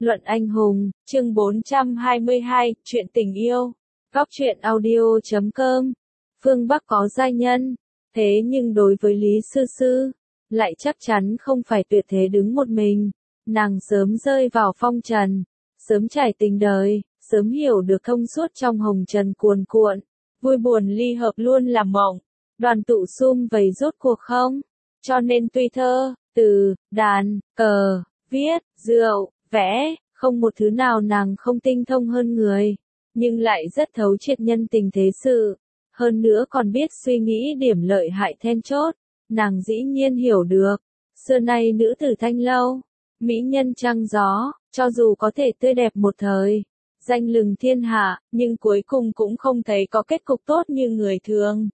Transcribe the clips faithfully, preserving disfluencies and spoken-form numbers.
Luận anh hùng, chương bốn trăm hai mươi hai, chuyện tình yêu. Góc truyện audio chấm com. Phương Bắc có giai nhân, thế nhưng đối với Lý Sư Sư, lại chắc chắn không phải tuyệt thế đứng một mình. Nàng sớm rơi vào phong trần, sớm trải tình đời, sớm hiểu được thông suốt trong hồng trần cuồn cuộn. Vui buồn ly hợp luôn là mộng, đoàn tụ sum vầy rốt cuộc không. Cho nên tuy thơ, từ, đàn, cờ, viết, rượu, vẽ, không một thứ nào nàng không tinh thông hơn người, nhưng lại rất thấu triệt nhân tình thế sự, hơn nữa còn biết suy nghĩ điểm lợi hại then chốt, nàng dĩ nhiên hiểu được. Xưa nay nữ tử thanh lâu, mỹ nhân trăng gió, cho dù có thể tươi đẹp một thời, danh lừng thiên hạ, nhưng cuối cùng cũng không thấy có kết cục tốt như người thường.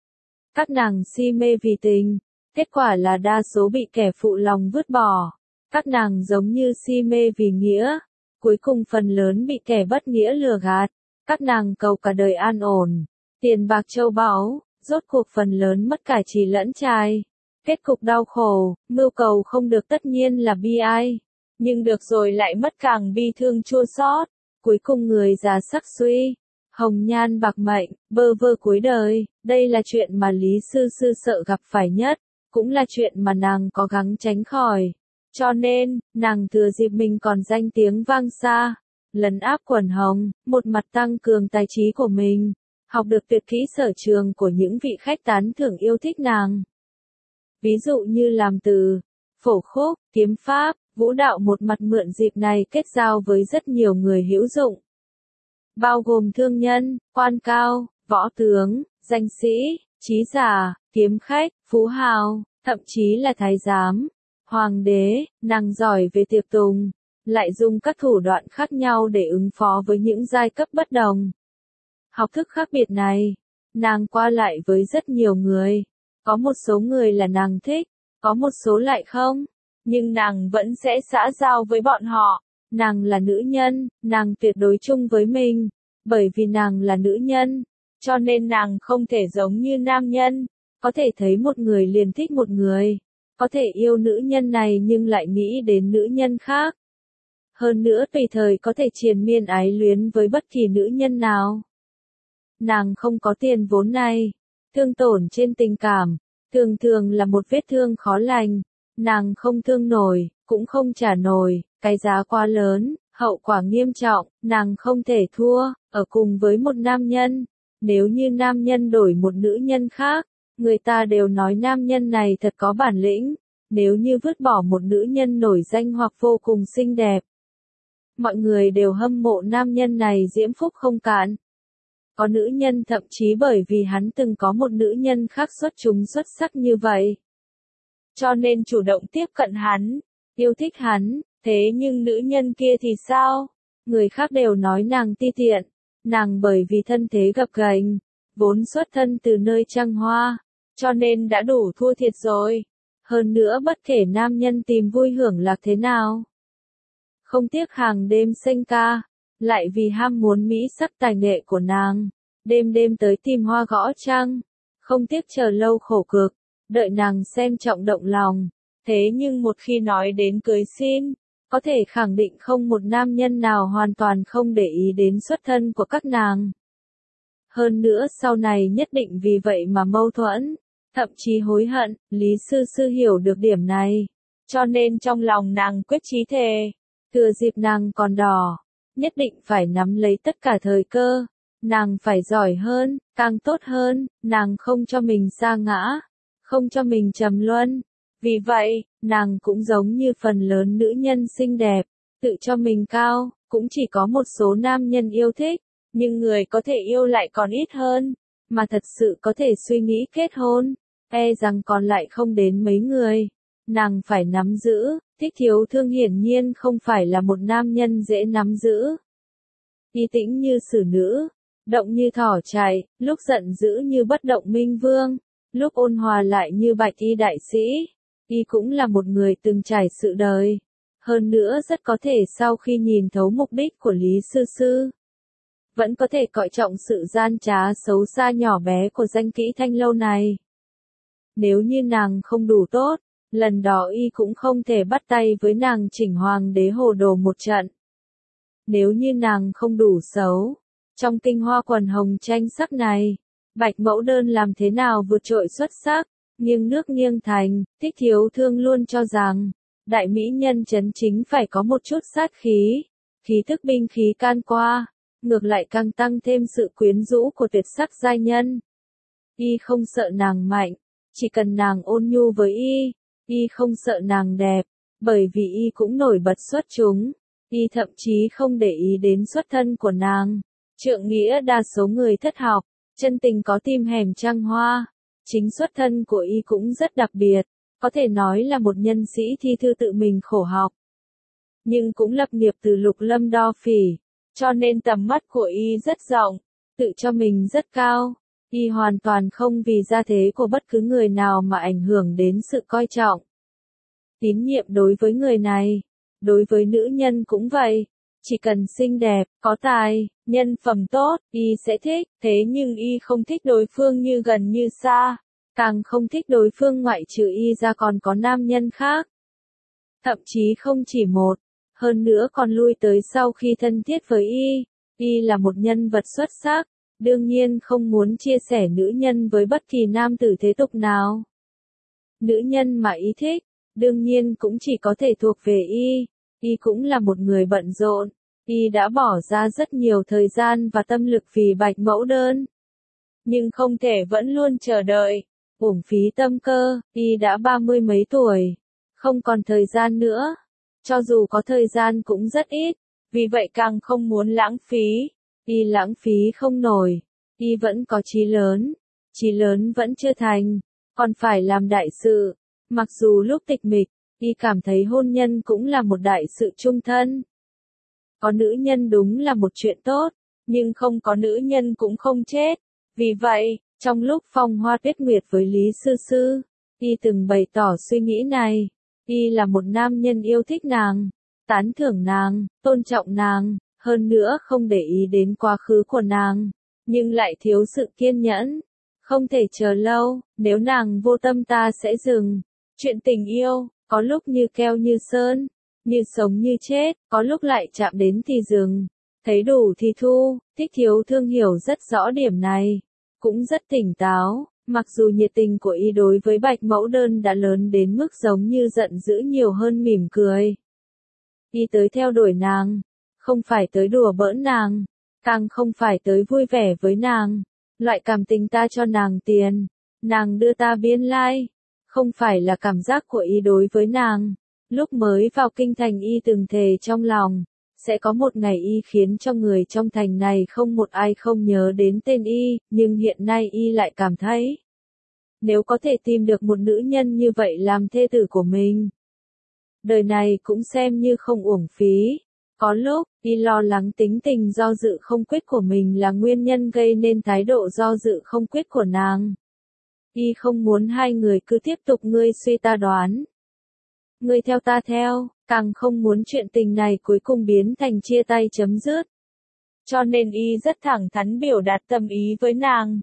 Các nàng si mê vì tình, kết quả là đa số bị kẻ phụ lòng vứt bỏ. Các nàng giống như si mê vì nghĩa, cuối cùng phần lớn bị kẻ bất nghĩa lừa gạt. Các nàng cầu cả đời an ổn, tiền bạc châu báu, rốt cuộc phần lớn mất cả trì lẫn trai. Kết cục đau khổ, mưu cầu không được tất nhiên là bi ai, nhưng được rồi lại mất càng bi thương chua xót. Cuối cùng người già sắc suy, hồng nhan bạc mệnh, bơ vơ cuối đời. Đây là chuyện mà Lý Sư Sư sợ gặp phải nhất, cũng là chuyện mà nàng cố gắng tránh khỏi. Cho nên, nàng thừa dịp mình còn danh tiếng vang xa, lấn áp quần hồng, một mặt tăng cường tài trí của mình, học được tuyệt kỹ sở trường của những vị khách tán thưởng yêu thích nàng. Ví dụ như làm từ, phổ khúc, kiếm pháp, vũ đạo, một mặt mượn dịp này kết giao với rất nhiều người hữu dụng. Bao gồm thương nhân, quan cao, võ tướng, danh sĩ, trí giả, kiếm khách, phú hào, thậm chí là thái giám. Hoàng đế, nàng giỏi về tiệc tùng, lại dùng các thủ đoạn khác nhau để ứng phó với những giai cấp bất đồng. Học thức khác biệt này, nàng qua lại với rất nhiều người, có một số người là nàng thích, có một số lại không, nhưng nàng vẫn sẽ xã giao với bọn họ. Nàng là nữ nhân, nàng tuyệt đối chung với mình, bởi vì nàng là nữ nhân, cho nên nàng không thể giống như nam nhân, có thể thấy một người liền thích một người. Có thể yêu nữ nhân này nhưng lại nghĩ đến nữ nhân khác. Hơn nữa tùy thời có thể triền miên ái luyến với bất kỳ nữ nhân nào. Nàng không có tiền vốn này. Thương tổn trên tình cảm, thường thường là một vết thương khó lành. Nàng không thương nổi, cũng không trả nổi, cái giá quá lớn, hậu quả nghiêm trọng, nàng không thể thua, ở cùng với một nam nhân. Nếu như nam nhân đổi một nữ nhân khác, người ta đều nói nam nhân này thật có bản lĩnh, nếu như vứt bỏ một nữ nhân nổi danh hoặc vô cùng xinh đẹp. Mọi người đều hâm mộ nam nhân này diễm phúc không cạn. Có nữ nhân thậm chí bởi vì hắn từng có một nữ nhân khác xuất chúng xuất sắc như vậy, cho nên chủ động tiếp cận hắn, yêu thích hắn, thế nhưng nữ nhân kia thì sao? Người khác đều nói nàng ti tiện, nàng bởi vì thân thế gập ghềnh, vốn xuất thân từ nơi trăng hoa, cho nên đã đủ thua thiệt rồi. Hơn nữa bất kể nam nhân tìm vui hưởng lạc thế nào, không tiếc hàng đêm xanh ca, lại vì ham muốn mỹ sắc tài nghệ của nàng, đêm đêm tới tìm hoa gõ trăng, không tiếc chờ lâu khổ cực, đợi nàng xem trọng động lòng. Thế nhưng một khi nói đến cưới xin, có thể khẳng định không một nam nhân nào hoàn toàn không để ý đến xuất thân của các nàng. Hơn nữa sau này nhất định vì vậy mà mâu thuẫn, thậm chí hối hận. Lý Sư Sư hiểu được điểm này, cho nên trong lòng nàng quyết chí thề, thừa dịp nàng còn đỏ, nhất định phải nắm lấy tất cả thời cơ, nàng phải giỏi hơn, càng tốt hơn, nàng không cho mình sa ngã, không cho mình trầm luân. Vì vậy, nàng cũng giống như phần lớn nữ nhân xinh đẹp, tự cho mình cao, cũng chỉ có một số nam nhân yêu thích, nhưng người có thể yêu lại còn ít hơn, mà thật sự có thể suy nghĩ kết hôn, e rằng còn lại không đến mấy người. Nàng phải nắm giữ, Thích Thiếu Thương hiển nhiên không phải là một nam nhân dễ nắm giữ. Y tĩnh như xử nữ, động như thỏ chạy, lúc giận dữ như bất động minh vương, lúc ôn hòa lại như bạch y đại sĩ. Y cũng là một người từng trải sự đời, hơn nữa rất có thể sau khi nhìn thấu mục đích của Lý Sư Sư, vẫn có thể coi trọng sự gian trá xấu xa nhỏ bé của danh kỹ thanh lâu này. Nếu như nàng không đủ tốt, lần đó Y cũng không thể bắt tay với nàng chỉnh hoàng đế hồ đồ một trận. Nếu như nàng không đủ xấu, trong tinh hoa quần hồng tranh sắc này, Bạch Mẫu Đơn làm thế nào vượt trội xuất sắc, nghiêng nước nghiêng thành, Thích Thiếu Thương luôn cho rằng, đại mỹ nhân chấn chính phải có một chút sát khí, khí thức binh khí can qua, ngược lại càng tăng thêm sự quyến rũ của tuyệt sắc giai nhân. Y không sợ nàng mạnh, chỉ cần nàng ôn nhu với y, y không sợ nàng đẹp, bởi vì y cũng nổi bật xuất chúng, y thậm chí không để ý đến xuất thân của nàng. Trượng nghĩa đa số người thất học, chân tình có tim hẻm trăng hoa, chính xuất thân của y cũng rất đặc biệt, có thể nói là một nhân sĩ thi thư tự mình khổ học. Nhưng cũng lập nghiệp từ lục lâm đo phỉ, cho nên tầm mắt của y rất rộng, tự cho mình rất cao. Y hoàn toàn không vì gia thế của bất cứ người nào mà ảnh hưởng đến sự coi trọng, tín nhiệm đối với người này. Đối với nữ nhân cũng vậy, chỉ cần xinh đẹp, có tài, nhân phẩm tốt, y sẽ thích, thế nhưng y không thích đối phương như gần như xa, càng không thích đối phương ngoại trừ y ra còn có nam nhân khác. Thậm chí không chỉ một, hơn nữa còn lui tới sau khi thân thiết với y, y là một nhân vật xuất sắc, đương nhiên không muốn chia sẻ nữ nhân với bất kỳ nam tử thế tục nào. Nữ nhân mà y thích, đương nhiên cũng chỉ có thể thuộc về y, y cũng là một người bận rộn, y đã bỏ ra rất nhiều thời gian và tâm lực vì Bạch Mẫu Đơn. Nhưng không thể vẫn luôn chờ đợi, uổng phí tâm cơ, y đã ba mươi mấy tuổi, không còn thời gian nữa, cho dù có thời gian cũng rất ít, vì vậy càng không muốn lãng phí, y lãng phí không nổi, y vẫn có chí lớn, chí lớn vẫn chưa thành, còn phải làm đại sự, mặc dù lúc tịch mịch, y cảm thấy hôn nhân cũng là một đại sự chung thân. Có nữ nhân đúng là một chuyện tốt, nhưng không có nữ nhân cũng không chết. Vì vậy, trong lúc phong hoa tuyết nguyệt với Lý Sư Sư, y từng bày tỏ suy nghĩ này. Y là một nam nhân yêu thích nàng, tán thưởng nàng, tôn trọng nàng, hơn nữa không để ý đến quá khứ của nàng, nhưng lại thiếu sự kiên nhẫn. Không thể chờ lâu, nếu nàng vô tâm ta sẽ dừng. Chuyện tình yêu, có lúc như keo như sơn, như sống như chết, có lúc lại chạm đến thì dừng, thấy đủ thì thu. Thích Thiếu Thương hiểu rất rõ điểm này, cũng rất tỉnh táo, mặc dù nhiệt tình của y đối với Bạch Mẫu Đơn đã lớn đến mức giống như giận dữ nhiều hơn mỉm cười. Y tới theo đuổi nàng, không phải tới đùa bỡn nàng, càng không phải tới vui vẻ với nàng. Loại cảm tình ta cho nàng tiền, nàng đưa ta biên lai, không phải là cảm giác của y đối với nàng. Lúc mới vào kinh thành y từng thề trong lòng, sẽ có một ngày y khiến cho người trong thành này không một ai không nhớ đến tên y, nhưng hiện nay y lại cảm thấy, nếu có thể tìm được một nữ nhân như vậy làm thê tử của mình, đời này cũng xem như không uổng phí. Có lúc, y lo lắng tính tình do dự không quyết của mình là nguyên nhân gây nên thái độ do dự không quyết của nàng. Y không muốn hai người cứ tiếp tục ngươi suy ta đoán, ngươi theo ta theo, càng không muốn chuyện tình này cuối cùng biến thành chia tay chấm dứt. Cho nên y rất thẳng thắn biểu đạt tâm ý với nàng.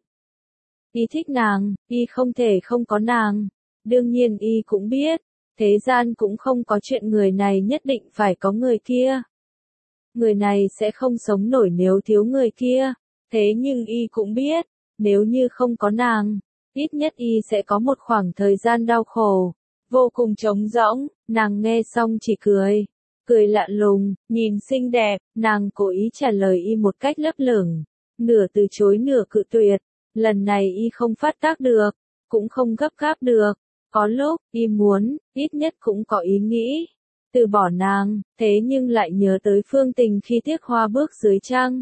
Y thích nàng, y không thể không có nàng. Đương nhiên y cũng biết, thế gian cũng không có chuyện người này nhất định phải có người kia. Người này sẽ không sống nổi nếu thiếu người kia. Thế nhưng y cũng biết, nếu như không có nàng, ít nhất y sẽ có một khoảng thời gian đau khổ, vô cùng trống rỗng. Nàng nghe xong chỉ cười, cười lạ lùng, nhìn xinh đẹp, nàng cố ý trả lời y một cách lấp lửng, nửa từ chối nửa cự tuyệt. Lần này y không phát tác được, cũng không gấp gáp được, có lúc, y muốn, ít nhất cũng có ý nghĩ, từ bỏ nàng, thế nhưng lại nhớ tới Phương Tình khi tiếc hoa bước dưới trăng.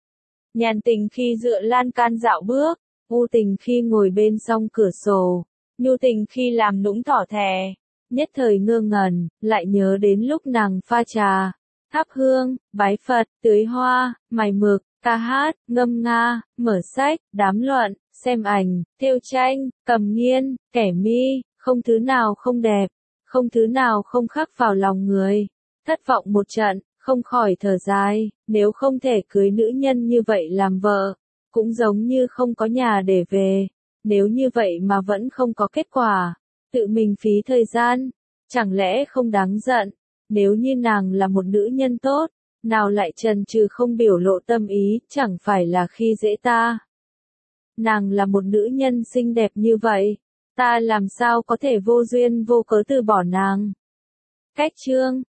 Nhàn Tình khi dựa lan can dạo bước, U Tình khi ngồi bên song cửa sổ, Nhu Tình khi làm nũng thỏ thẻ. Nhất thời ngơ ngẩn, lại nhớ đến lúc nàng pha trà, thắp hương, bái Phật, tưới hoa, mài mực, ca hát, ngâm nga, mở sách, đám luận, xem ảnh, thêu tranh, cầm nghiên, kẻ mi, không thứ nào không đẹp, không thứ nào không khắc vào lòng người. Thất vọng một trận, không khỏi thở dài, nếu không thể cưới nữ nhân như vậy làm vợ, cũng giống như không có nhà để về. Nếu như vậy mà vẫn không có kết quả, tự mình phí thời gian, chẳng lẽ không đáng giận. Nếu như nàng là một nữ nhân tốt, nào lại chần chừ không biểu lộ tâm ý, chẳng phải là khi dễ ta. Nàng là một nữ nhân xinh đẹp như vậy, ta làm sao có thể vô duyên vô cớ từ bỏ nàng. Cách chương